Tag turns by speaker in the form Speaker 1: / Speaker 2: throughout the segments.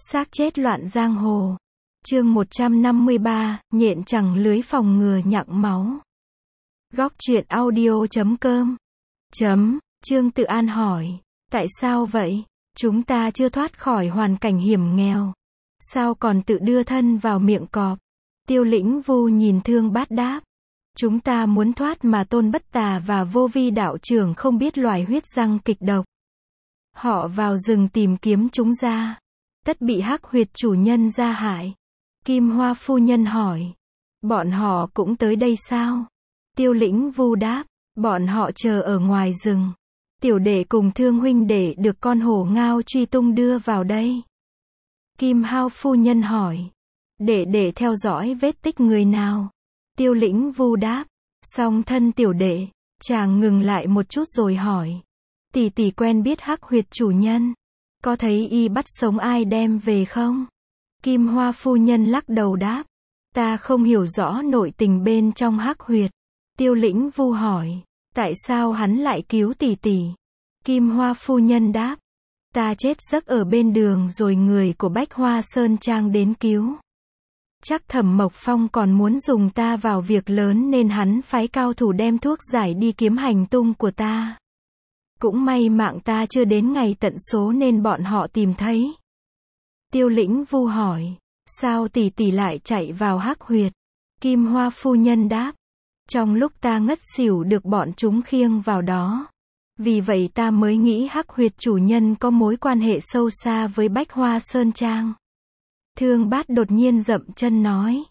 Speaker 1: Xác chết loạn giang hồ. Chương 153, nhện chẳng lưới phòng ngừa nhặng máu. Góc truyện audio.com. Trương Tự An hỏi, tại sao vậy? Chúng ta chưa thoát khỏi hoàn cảnh hiểm nghèo. Sao còn tự đưa thân vào miệng cọp? Tiêu Lĩnh Vu nhìn Thương Bát đáp. Chúng ta muốn thoát mà Tôn Bất Tà và Vô Vi đạo trưởng không biết loài huyết răng kịch độc. Họ vào rừng tìm kiếm chúng ra. Tất bị Hắc Huyệt chủ nhân ra hại. Kim Hoa phu nhân hỏi. Bọn họ cũng tới đây sao? Tiêu Lĩnh Vu đáp. Bọn họ chờ ở ngoài rừng. Tiểu đệ cùng Thương huynh đệ được con hổ ngao truy tung đưa vào đây. Kim Hao phu nhân hỏi. Để theo dõi vết tích người nào? Tiêu Lĩnh Vu đáp. Song thân tiểu đệ. Chàng ngừng lại một chút rồi hỏi. Tỷ quen biết Hắc Huyệt chủ nhân. Có thấy y bắt sống ai đem về không? Kim Hoa phu nhân lắc đầu đáp. Ta không hiểu rõ nội tình bên trong Hắc Huyệt. Tiêu Lĩnh Vu hỏi. Tại sao hắn lại cứu tỷ? Kim Hoa phu nhân đáp. Ta chết giấc ở bên đường rồi người của Bách Hoa Sơn Trang đến cứu. Chắc Thẩm Mộc Phong còn muốn dùng ta vào việc lớn nên hắn phái cao thủ đem thuốc giải đi kiếm hành tung của ta. Cũng may mạng ta chưa đến ngày tận số nên bọn họ tìm thấy. Tiêu Lĩnh Vu hỏi. Sao tỷ lại chạy vào Hắc Huyệt? Kim Hoa phu nhân đáp. Trong lúc ta ngất xỉu được bọn chúng khiêng vào đó. Vì vậy ta mới nghĩ Hắc Huyệt chủ nhân có mối quan hệ sâu xa với Bách Hoa Sơn Trang. Thương Bát đột nhiên dậm chân nói.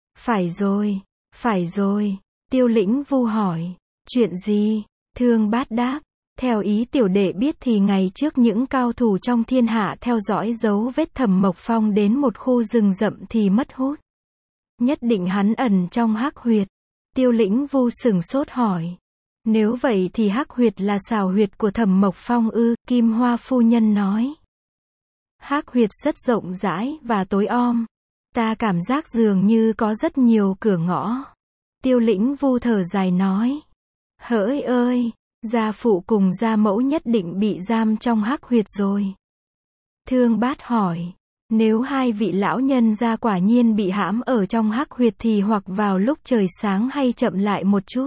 Speaker 1: Phải rồi. Tiêu Lĩnh Vu hỏi. Chuyện gì? Thương Bát đáp. Theo ý tiểu đệ biết thì ngày trước những cao thủ trong thiên hạ theo dõi dấu vết Thẩm Mộc Phong đến một khu rừng rậm thì mất hút. Nhất định hắn ẩn trong Hắc Huyệt. Tiêu Lĩnh Vu sửng sốt hỏi. Nếu vậy thì Hắc Huyệt là xào huyệt của Thẩm Mộc Phong ư? Kim Hoa phu nhân nói. Hắc Huyệt rất rộng rãi và tối om. Ta cảm giác dường như có rất nhiều cửa ngõ. Tiêu Lĩnh Vu thở dài nói. Hỡi ơi! Gia phụ cùng gia mẫu nhất định bị giam trong Hắc Huyệt rồi. Thương Bát hỏi. Nếu hai vị lão nhân gia quả nhiên bị hãm ở trong Hắc Huyệt thì hoặc vào lúc trời sáng hay chậm lại một chút.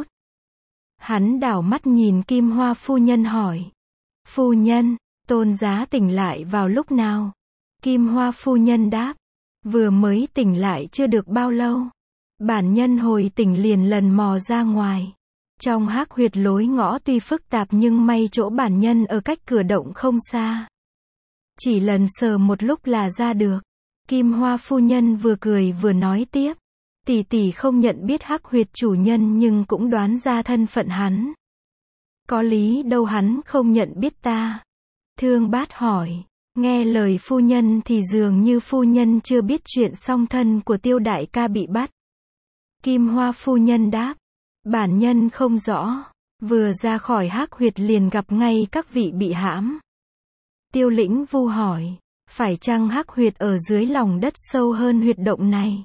Speaker 1: Hắn đảo mắt nhìn Kim Hoa phu nhân hỏi. Phu nhân, Tôn giá tỉnh lại vào lúc nào? Kim Hoa phu nhân đáp. Vừa mới tỉnh lại chưa được bao lâu. Bản nhân hồi tỉnh liền lần mò ra ngoài. Trong Hắc Huyệt lối ngõ tuy phức tạp nhưng may chỗ bản nhân ở cách cửa động không xa. Chỉ lần sờ một lúc là ra được. Kim Hoa phu nhân vừa cười vừa nói tiếp. Tỷ không nhận biết Hắc Huyệt chủ nhân nhưng cũng đoán ra thân phận hắn. Có lý đâu hắn không nhận biết ta. Thương Bát hỏi. Nghe lời phu nhân thì dường như phu nhân chưa biết chuyện song thân của Tiêu đại ca bị bắt. Kim Hoa phu nhân đáp. Bản nhân không rõ. Vừa ra khỏi Hắc Huyệt liền gặp ngay các vị bị hãm. Tiêu Lĩnh Vu hỏi. Phải chăng Hắc Huyệt ở dưới lòng đất sâu hơn huyệt động này?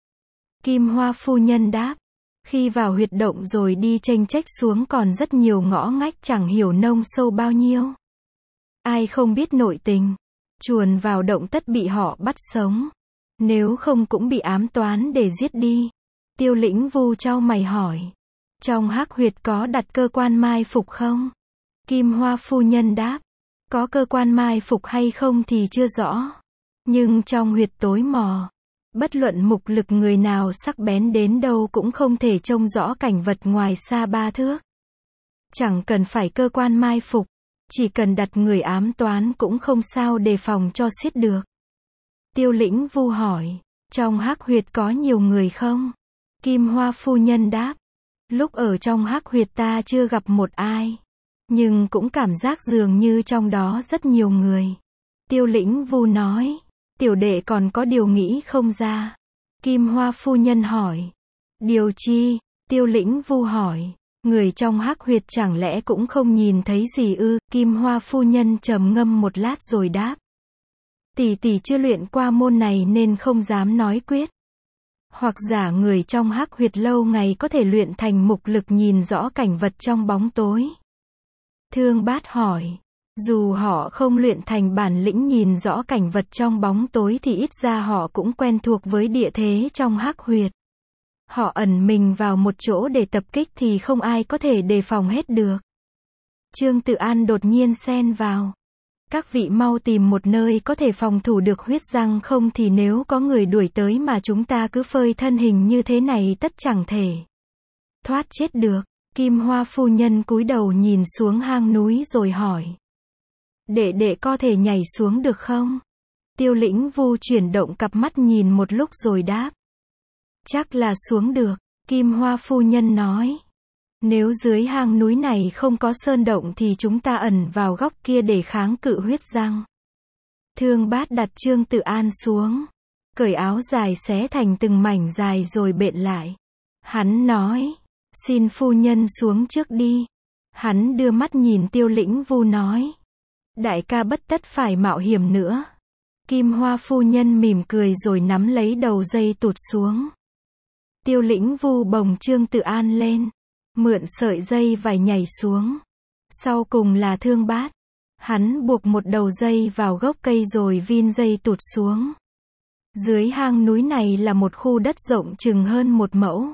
Speaker 1: Kim Hoa phu nhân đáp. Khi vào huyệt động rồi đi chênh chách xuống còn rất nhiều ngõ ngách chẳng hiểu nông sâu bao nhiêu. Ai không biết nội tình. Chuồn vào động tất bị họ bắt sống. Nếu không cũng bị ám toán để giết đi. Tiêu Lĩnh Vu chau mày hỏi. Trong Hắc Huyệt có đặt cơ quan mai phục không? Kim Hoa phu nhân đáp. Có cơ quan mai phục hay không thì chưa rõ. Nhưng trong huyệt tối mò, bất luận mục lực người nào sắc bén đến đâu cũng không thể trông rõ cảnh vật ngoài xa 3 thước. Chẳng cần phải cơ quan mai phục, chỉ cần đặt người ám toán cũng không sao đề phòng cho xiết được. Tiêu Lĩnh Vu hỏi. Trong Hắc Huyệt có nhiều người không? Kim Hoa phu nhân đáp. Lúc ở trong Hắc Huyệt ta chưa gặp một ai. Nhưng cũng cảm giác dường như trong đó rất nhiều người. Tiêu Lĩnh Vu nói. Tiểu đệ còn có điều nghĩ không ra. Kim Hoa phu nhân hỏi. Điều chi? Tiêu Lĩnh Vu hỏi. Người trong Hắc Huyệt chẳng lẽ cũng không nhìn thấy gì ư? Kim Hoa phu nhân trầm ngâm một lát rồi đáp. Tỷ chưa luyện qua môn này nên không dám nói quyết. Hoặc giả người trong Hắc Huyệt lâu ngày có thể luyện thành mục lực nhìn rõ cảnh vật trong bóng tối. Thương Bát hỏi. Dù họ không luyện thành bản lĩnh nhìn rõ cảnh vật trong bóng tối thì ít ra họ cũng quen thuộc với địa thế trong hắc huyệt. Họ ẩn mình vào một chỗ để tập kích thì không ai có thể đề phòng hết được. Trương Tự An đột nhiên xen vào. Các vị mau tìm một nơi có thể phòng thủ được huyết răng không thì nếu có người đuổi tới mà chúng ta cứ phơi thân hình như thế này tất chẳng thể thoát chết được. Kim Hoa phu nhân cúi đầu nhìn xuống hang núi rồi hỏi. Đệ có thể nhảy xuống được không? Tiêu Lĩnh Vu chuyển động cặp mắt nhìn một lúc rồi đáp. Chắc là xuống được, Kim Hoa phu nhân nói. Nếu dưới hang núi này không có sơn động thì chúng ta ẩn vào góc kia để kháng cự huyết răng. Thương Bát đặt Trương Tự An xuống, cởi áo dài xé thành từng mảnh dài rồi bện lại. Hắn nói, xin phu nhân xuống trước đi. Hắn đưa mắt nhìn Tiêu Lĩnh Vu nói. Đại ca bất tất phải mạo hiểm nữa. Kim Hoa phu nhân mỉm cười rồi nắm lấy đầu dây tụt xuống. Tiêu Lĩnh Vu bồng Trương Tự An lên, mượn sợi dây vải nhảy xuống. Sau cùng là Thương Bát. Hắn buộc một đầu dây vào gốc cây rồi vin dây tụt xuống. Dưới hang núi này là một khu đất rộng chừng hơn 1 mẫu.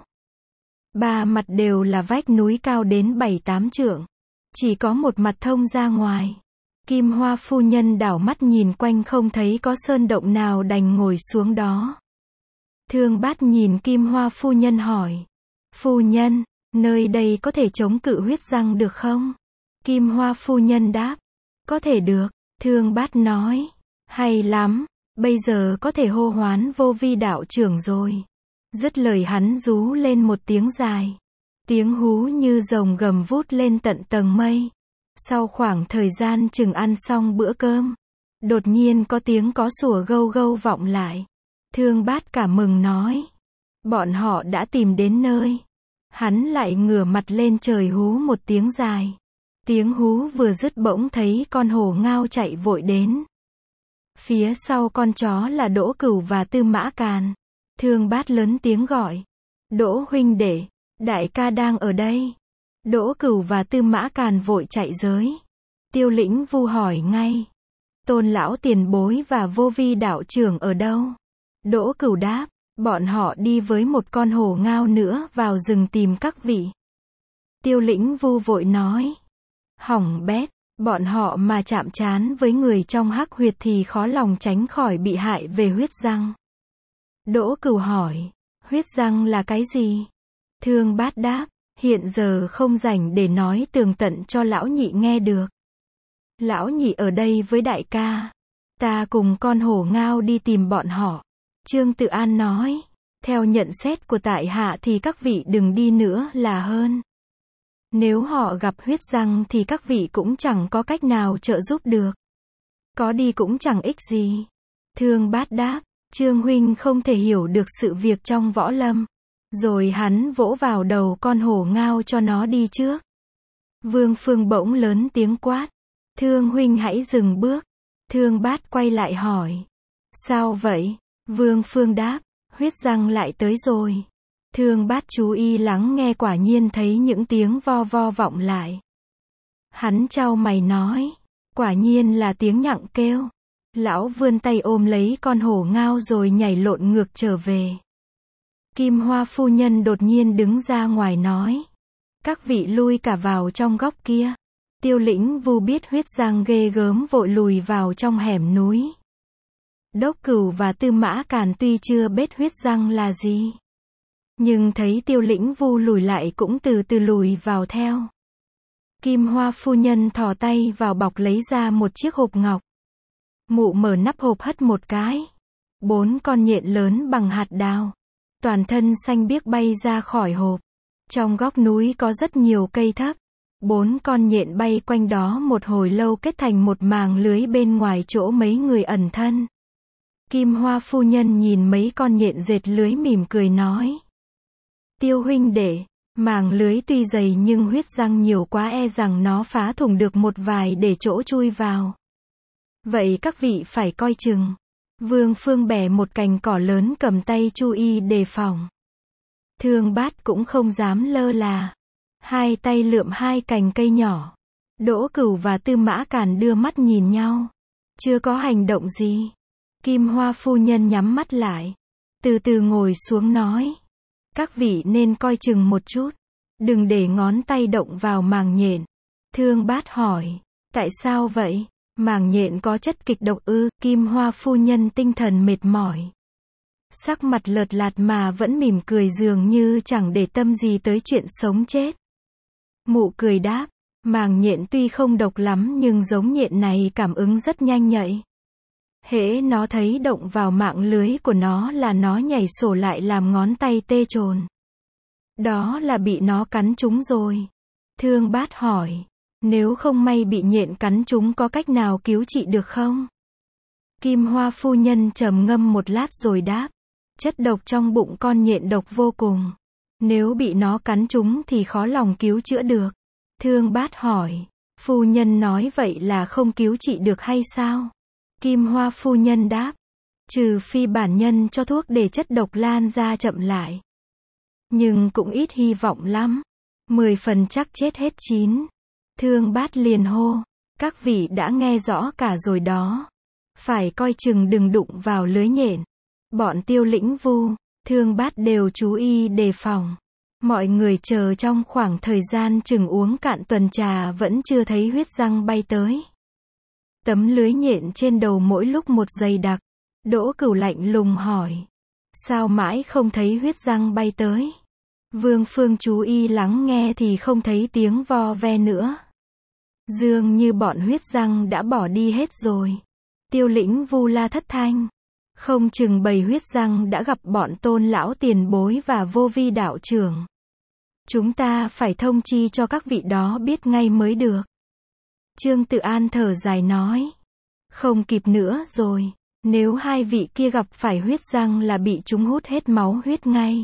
Speaker 1: 3 mặt đều là vách núi cao đến 7-8 trượng. Chỉ có một mặt thông ra ngoài. Kim Hoa phu nhân đảo mắt nhìn quanh không thấy có sơn động nào đành ngồi xuống đó. Thương Bát nhìn Kim Hoa phu nhân hỏi. Phu nhân, nơi đây có thể chống cự huyết răng được không? Kim Hoa phu nhân đáp. Có thể được, Thương Bát nói. Hay lắm, bây giờ có thể hô hoán Vô Vi đạo trưởng rồi. Dứt lời hắn rú lên một tiếng dài. Tiếng hú như rồng gầm vút lên tận tầng mây. Sau khoảng thời gian chừng ăn xong bữa cơm, đột nhiên có tiếng có sủa gâu gâu vọng lại. Thương Bát cả mừng nói. Bọn họ đã tìm đến nơi. Hắn lại ngửa mặt lên trời hú một tiếng dài. Tiếng hú vừa dứt bỗng thấy con hổ ngao chạy vội đến. Phía sau con chó là Đỗ Cửu và Tư Mã Càn. Thương Bát lớn tiếng gọi. Đỗ huynh đệ, đại ca đang ở đây. Đỗ Cửu và Tư Mã Càn vội chạy tới. Tiêu Lĩnh Vu hỏi ngay. Tôn lão tiền bối và Vô Vi đạo trưởng ở đâu? Đỗ Cửu đáp. Bọn họ đi với một con hổ ngao nữa vào rừng tìm các vị. Tiêu Lĩnh Vu vội nói. Hỏng bét, bọn họ mà chạm trán với người trong hắc huyệt thì khó lòng tránh khỏi bị hại về huyết răng. Đỗ Cửu hỏi. Huyết răng là cái gì? Thương Bát đáp. Hiện giờ không rảnh để nói tường tận cho lão nhị nghe được. Lão nhị ở đây với đại ca. Ta cùng con hổ ngao đi tìm bọn họ. Trương Tự An nói. Theo nhận xét của tại hạ thì các vị đừng đi nữa là hơn. Nếu họ gặp huyết răng thì các vị cũng chẳng có cách nào trợ giúp được. Có đi cũng chẳng ích gì. Thương Bát đáp. Trương huynh không thể hiểu được sự việc trong võ lâm. Rồi hắn vỗ vào đầu con hổ ngao cho nó đi trước. Vương Phương bỗng lớn tiếng quát. Thương huynh hãy dừng bước. Thương Bát quay lại hỏi. Sao vậy? Vương Phương đáp. Huyết răng lại tới rồi. Thương Bát chú ý lắng nghe quả nhiên thấy những tiếng vo vo vọng lại. Hắn chau mày nói. Quả nhiên là tiếng nhặng kêu. Lão vươn tay ôm lấy con hổ ngao rồi nhảy lộn ngược trở về. Kim Hoa phu nhân đột nhiên đứng ra ngoài nói. Các vị lui cả vào trong góc kia. Tiêu Lĩnh Vu biết huyết răng ghê gớm vội lùi vào trong hẻm núi. Đốc Cửu và Tư Mã Càn tuy chưa biết huyết răng là gì, nhưng thấy Tiêu Lĩnh Vu lùi lại cũng từ từ lùi vào theo. Kim Hoa phu nhân thò tay vào bọc lấy ra một chiếc hộp ngọc. Mụ mở nắp hộp hất một cái. 4 con nhện lớn bằng hạt đào, toàn thân xanh biếc bay ra khỏi hộp. Trong góc núi có rất nhiều cây thấp. 4 con nhện bay quanh đó một hồi lâu kết thành một màng lưới bên ngoài chỗ mấy người ẩn thân. Kim Hoa phu nhân nhìn mấy con nhện dệt lưới mỉm cười nói. Tiêu huynh đệ, màng lưới tuy dày nhưng huyết răng nhiều quá e rằng nó phá thủng được một vài để chỗ chui vào. Vậy các vị phải coi chừng. Vương Phương bẻ một cành cỏ lớn cầm tay Chu Y đề phòng. Thương Bát cũng không dám lơ là. Hai tay lượm 2 cành cây nhỏ. Đỗ Cửu và Tư Mã Càn đưa mắt nhìn nhau. Chưa có hành động gì. Kim Hoa phu nhân nhắm mắt lại. Từ từ ngồi xuống nói. Các vị nên coi chừng một chút. Đừng để ngón tay động vào màng nhện. Thương Bát hỏi. Tại sao vậy? Màng nhện có chất kịch độc ư? Kim Hoa phu nhân tinh thần mệt mỏi. Sắc mặt lợt lạt mà vẫn mỉm cười dường như chẳng để tâm gì tới chuyện sống chết. Mụ cười đáp. Màng nhện tuy không độc lắm nhưng giống nhện này cảm ứng rất nhanh nhạy. Hễ nó thấy động vào mạng lưới của nó là nó nhảy sổ lại làm ngón tay tê chồn. Đó là bị nó cắn trúng rồi. Thương Bát hỏi. Nếu không may bị nhện cắn trúng có cách nào cứu trị được không? Kim Hoa phu nhân trầm ngâm một lát rồi đáp. Chất độc trong bụng con nhện độc vô cùng. Nếu bị nó cắn trúng thì khó lòng cứu chữa được. Thương Bát hỏi. Phu nhân nói vậy là không cứu trị được hay sao? Kim Hoa phu nhân đáp. Trừ phi bản nhân cho thuốc để chất độc lan ra chậm lại. Nhưng cũng ít hy vọng lắm. 10 phần chắc chết hết 9. Thương Bát liền hô. Các vị đã nghe rõ cả rồi đó. Phải coi chừng đừng đụng vào lưới nhện. Bọn Tiêu Lĩnh Vu, Thương Bát đều chú ý đề phòng. Mọi người chờ trong khoảng thời gian chừng uống cạn tuần trà vẫn chưa thấy huyết răng bay tới. Tấm lưới nhện trên đầu mỗi lúc một dày đặc. Đỗ Cửu lạnh lùng hỏi. Sao mãi không thấy huyết răng bay tới? Vương Phương chú ý lắng nghe thì không thấy tiếng vo ve nữa. Dường như bọn huyết răng đã bỏ đi hết rồi. Tiêu Lĩnh Vu la thất thanh. Không chừng bầy huyết răng đã gặp bọn Tôn lão tiền bối và Vô Vi đạo trưởng. Chúng ta phải thông chi cho các vị đó biết ngay mới được. Trương Tự An thở dài nói. Không kịp nữa rồi. Nếu hai vị kia gặp phải huyết răng là bị chúng hút hết máu huyết ngay.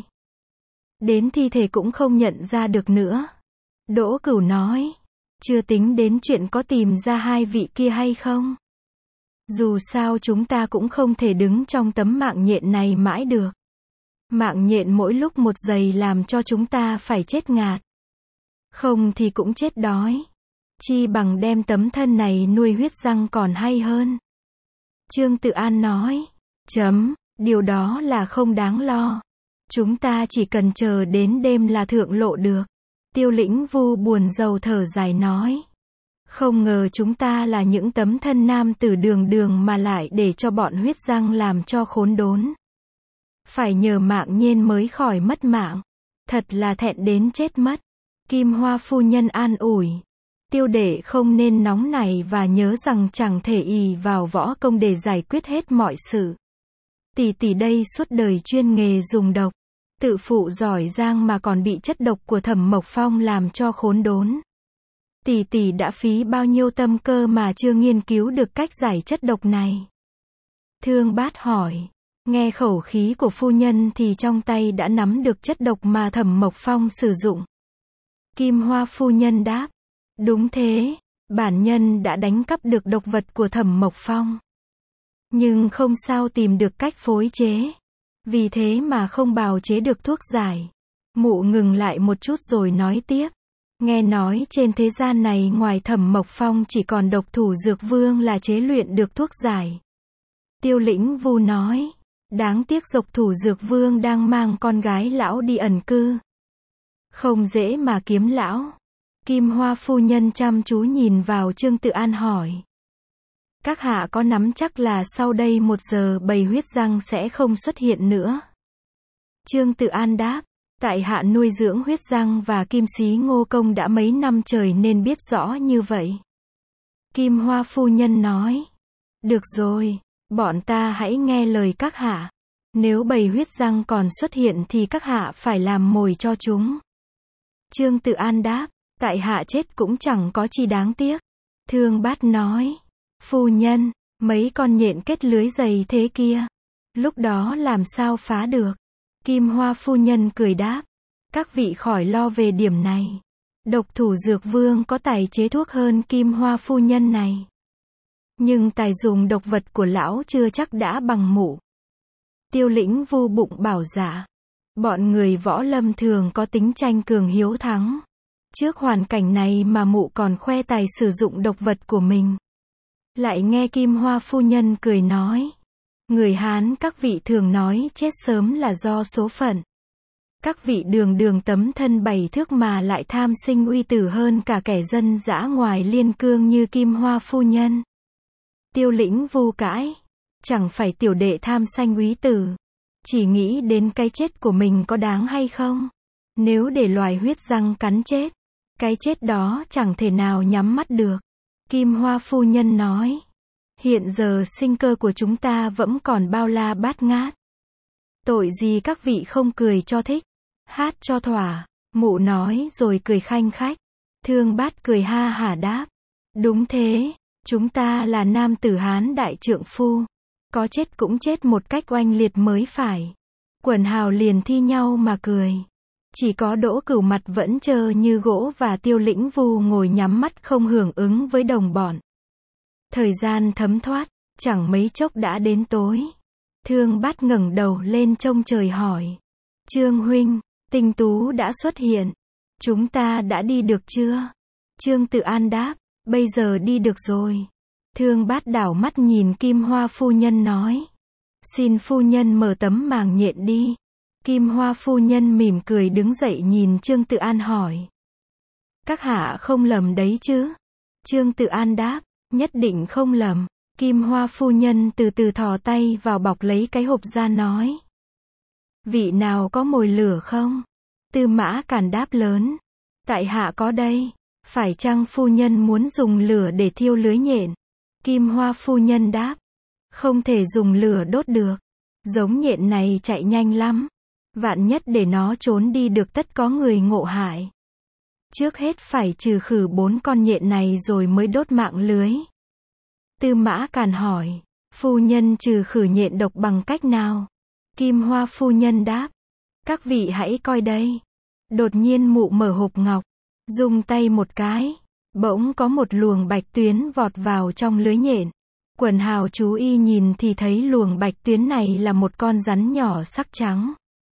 Speaker 1: Đến thi thể cũng không nhận ra được nữa. Đỗ Cửu nói. Chưa tính đến chuyện có tìm ra hai vị kia hay không. Dù sao chúng ta cũng không thể đứng trong tấm mạng nhện này mãi được. Mạng nhện mỗi lúc một giây làm cho chúng ta phải chết ngạt. Không thì cũng chết đói. Chi bằng đem tấm thân này nuôi huyết răng còn hay hơn. Trương Tự An nói. Điều đó là không đáng lo. Chúng ta chỉ cần chờ đến đêm là thượng lộ được. Tiêu Lĩnh Vu buồn rầu thở dài nói. Không ngờ chúng ta là những tấm thân nam tử đường đường mà lại để cho bọn huyết răng làm cho khốn đốn. Phải nhờ mạng nhện mới khỏi mất mạng. Thật là thẹn đến chết mất. Kim Hoa phu nhân an ủi. Tiêu đệ không nên nóng nảy và nhớ rằng chẳng thể ỷ vào võ công để giải quyết hết mọi sự. Tỷ tỷ đây suốt đời chuyên nghề dùng độc. Tự phụ giỏi giang mà còn bị chất độc của Thẩm Mộc Phong làm cho khốn đốn. Tỷ tỷ đã phí bao nhiêu tâm cơ mà chưa nghiên cứu được cách giải chất độc này. Thương Bát hỏi. Nghe khẩu khí của phu nhân thì trong tay đã nắm được chất độc mà Thẩm Mộc Phong sử dụng. Kim Hoa phu nhân đáp. Đúng thế, bản nhân đã đánh cắp được độc vật của Thẩm Mộc Phong. Nhưng không sao tìm được cách phối chế. Vì thế mà không bào chế được thuốc giải. Mụ ngừng lại một chút rồi nói tiếp. Nghe nói trên thế gian này ngoài Thẩm Mộc Phong chỉ còn Độc Thủ Dược Vương là chế luyện được thuốc giải. Tiêu Lĩnh Vu nói. Đáng tiếc Độc Thủ Dược Vương đang mang con gái lão đi ẩn cư. Không dễ mà kiếm lão. Kim Hoa phu nhân chăm chú nhìn vào Trương Tự An hỏi. Các hạ có nắm chắc là sau đây 1 giờ bầy huyết răng sẽ không xuất hiện nữa? Trương Tự An đáp. Tại hạ nuôi dưỡng huyết răng và kim xí ngô công đã mấy năm trời nên biết rõ như vậy. Kim Hoa phu nhân nói. Được rồi, bọn ta hãy nghe lời các hạ. Nếu bầy huyết răng còn xuất hiện thì các hạ phải làm mồi cho chúng. Trương Tự An đáp. Tại hạ chết cũng chẳng có chi đáng tiếc. Thương Bát nói. Phu nhân, mấy con nhện kết lưới dày thế kia. Lúc đó làm sao phá được? Kim Hoa phu nhân cười đáp. Các vị khỏi lo về điểm này. Độc Thủ Dược Vương có tài chế thuốc hơn Kim Hoa phu nhân này. Nhưng tài dùng độc vật của lão chưa chắc đã bằng mụ. Tiêu Lĩnh Vu bụng bảo dạ. Bọn người võ lâm thường có tính tranh cường hiếu thắng. Trước hoàn cảnh này mà mụ còn khoe tài sử dụng độc vật của mình. Lại nghe Kim Hoa phu nhân cười nói. Người Hán các vị thường nói chết sớm là do số phận. Các vị đường đường tấm thân 7 thước mà lại tham sinh uy tử hơn cả kẻ dân dã ngoài liên cương như Kim Hoa phu nhân. Tiêu Lĩnh Vu cãi. Chẳng phải tiểu đệ tham sanh úy tử. Chỉ nghĩ đến cái chết của mình có đáng hay không? Nếu để loài huyết răng cắn chết, cái chết đó chẳng thể nào nhắm mắt được. Kim Hoa phu nhân nói. Hiện giờ sinh cơ của chúng ta vẫn còn bao la bát ngát. Tội gì các vị không cười cho thích, hát cho thỏa. Mụ nói rồi cười khanh khách. Thương Bát cười ha hả đáp. Đúng thế, chúng ta là nam tử Hán đại trượng phu. Có chết cũng chết một cách oanh liệt mới phải. Quần hào liền thi nhau mà cười. Chỉ có Đỗ Cửu mặt vẫn trơ như gỗ và Tiêu Lĩnh Vu ngồi nhắm mắt không hưởng ứng với đồng bọn. Thời gian thấm thoát, chẳng mấy chốc đã đến tối. Thương Bát ngẩng đầu lên trông trời hỏi. Trương huynh, Tinh Tú đã xuất hiện. Chúng ta đã đi được chưa? Trương Tự An đáp. Bây giờ đi được rồi. Thương Bát đảo mắt nhìn Kim Hoa phu nhân nói. Xin phu nhân mở tấm màng nhện đi. Kim Hoa phu nhân mỉm cười đứng dậy nhìn Trương Tự An hỏi. Các hạ không lầm đấy chứ? Trương Tự An đáp. Nhất định không lầm. Kim Hoa phu nhân từ từ thò tay vào bọc lấy cái hộp ra nói. Vị nào có mồi lửa không? Tư Mã Càn đáp lớn. Tại hạ có đây. Phải chăng phu nhân muốn dùng lửa để thiêu lưới nhện? Kim Hoa phu nhân đáp. Không thể dùng lửa đốt được. Giống nhện này chạy nhanh lắm. Vạn nhất để nó trốn đi được tất có người ngộ hại. Trước hết phải trừ khử 4 con nhện này rồi mới đốt mạng lưới. Tư Mã Càn hỏi. Phu nhân trừ khử nhện độc bằng cách nào? Kim Hoa phu nhân đáp. Các vị hãy coi đây. Đột nhiên mụ mở hộp ngọc. Dùng tay một cái. Bỗng có một luồng bạch tuyến vọt vào trong lưới nhện. Quần hào chú ý nhìn thì thấy luồng bạch tuyến này là một con rắn nhỏ sắc trắng.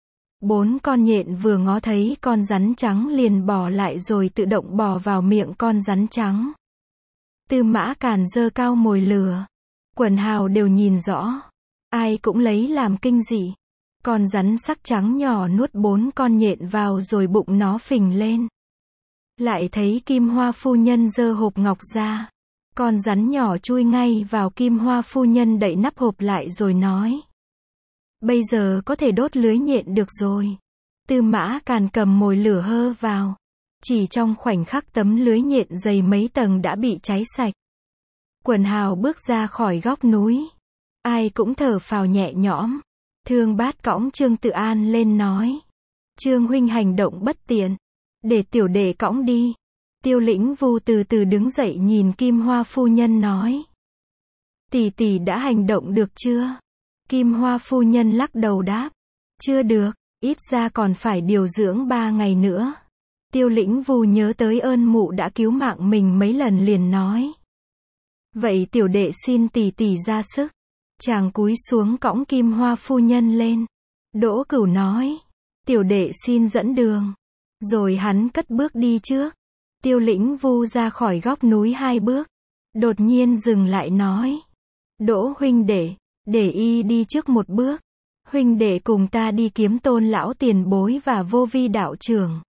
Speaker 1: 4 con nhện vừa ngó thấy con rắn trắng liền bỏ lại rồi tự động bỏ vào miệng con rắn trắng. Tư Mã Càn giơ cao mồi lửa. Quần hào đều nhìn rõ. Ai cũng lấy làm kinh dị. Con rắn sắc trắng nhỏ nuốt 4 con nhện vào rồi bụng nó phình lên. Lại thấy Kim Hoa phu nhân giơ hộp ngọc ra. Con rắn nhỏ chui ngay vào. Kim Hoa phu nhân đậy nắp hộp lại rồi nói. Bây giờ có thể đốt lưới nhện được rồi. Tư Mã Càn cầm mồi lửa hơ vào. Chỉ trong khoảnh khắc tấm lưới nhện dày mấy tầng đã bị cháy sạch. Quần hào bước ra khỏi góc núi. Ai cũng thở phào nhẹ nhõm. Thương Bát cõng Trương Tự An lên nói. Trương huynh hành động bất tiện. Để tiểu đệ cõng đi. Tiêu Lĩnh Vu từ từ đứng dậy nhìn Kim Hoa phu nhân nói. Tỷ tỷ đã hành động được chưa? Kim Hoa phu nhân lắc đầu đáp. Chưa được, ít ra còn phải điều dưỡng 3 ngày nữa. Tiêu Lĩnh Vu nhớ tới ơn mụ đã cứu mạng mình mấy lần liền nói. Vậy tiểu đệ xin tỷ tỷ ra sức. Chàng cúi xuống cõng Kim Hoa phu nhân lên. Đỗ Cửu nói. Tiểu đệ xin dẫn đường. Rồi hắn cất bước đi trước. Tiêu Lĩnh Vu ra khỏi góc núi 2 bước. Đột nhiên dừng lại nói. Đỗ huynh đệ, để y đi trước 1 bước. Huynh đệ cùng ta đi kiếm Tôn lão tiền bối và Vô Vi đạo trưởng.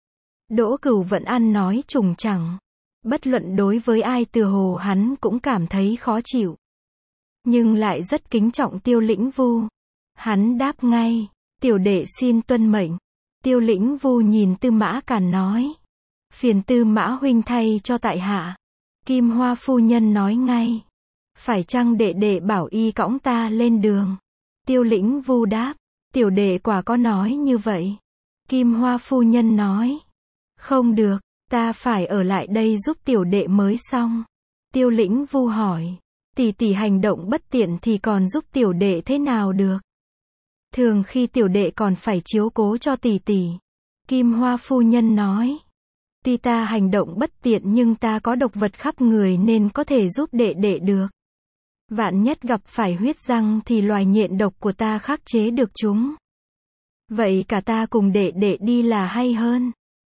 Speaker 1: Đỗ Cửu vẫn ăn nói trùng chẳng. Bất luận đối với ai tựa hồ hắn cũng cảm thấy khó chịu. Nhưng lại rất kính trọng Tiêu Lĩnh Vu. Hắn đáp ngay. Tiểu đệ xin tuân mệnh. Tiêu Lĩnh Vu nhìn Tư Mã Càn nói. Phiền Tư Mã huynh thay cho tại hạ. Kim Hoa phu nhân nói ngay. Phải chăng đệ đệ bảo y cõng ta lên đường? Tiêu Lĩnh Vu đáp. Tiểu đệ quả có nói như vậy. Kim Hoa phu nhân nói. Không được, ta phải ở lại đây giúp tiểu đệ mới xong. Tiêu Lĩnh Vu hỏi. Tỷ tỷ hành động bất tiện thì còn giúp tiểu đệ thế nào được? Thường khi tiểu đệ còn phải chiếu cố cho tỷ tỷ. Kim Hoa phu nhân nói. Tuy ta hành động bất tiện nhưng ta có độc vật khắp người nên có thể giúp đệ đệ được. Vạn nhất gặp phải huyết răng thì loài nhện độc của ta khắc chế được chúng. Vậy cả ta cùng đệ đệ đi là hay hơn.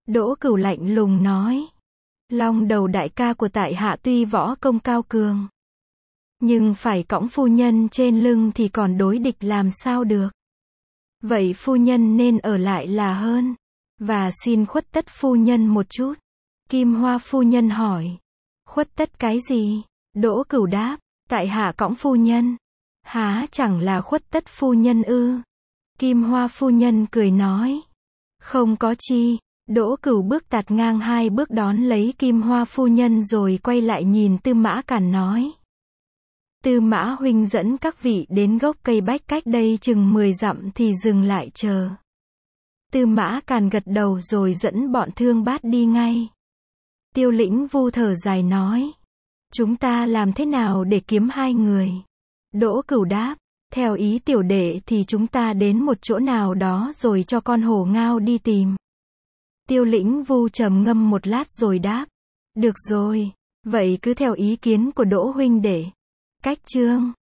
Speaker 1: Đỗ Cửu lạnh lùng nói. Long đầu đại ca của tại hạ tuy võ công cao cường, nhưng phải cõng phu nhân trên lưng thì còn đối địch làm sao được. Vậy phu nhân nên ở lại là hơn. Và xin khuất tất phu nhân một chút. Kim Hoa phu nhân hỏi. Khuất tất cái gì? Đỗ Cửu đáp. Tại hạ cõng phu nhân. Há chẳng là khuất tất phu nhân ư? Kim Hoa phu nhân cười nói. Không có chi. Đỗ Cửu bước tạt ngang 2 bước đón lấy Kim Hoa phu nhân rồi quay lại nhìn Tư Mã Càn nói. Tư Mã huynh dẫn các vị đến gốc cây bách cách đây chừng 10 dặm thì dừng lại chờ. Tư Mã Càn gật đầu rồi dẫn bọn Thương Bát đi ngay. Tiêu Lĩnh Vu thở dài nói. Chúng ta làm thế nào để kiếm 2 người? Đỗ Cửu đáp. Theo ý tiểu đệ thì chúng ta đến một chỗ nào đó rồi cho con hổ ngao đi tìm. Tiêu Lĩnh Vu trầm ngâm một lát rồi đáp. Được rồi, vậy cứ theo ý kiến của Đỗ huynh đệ. Cách chương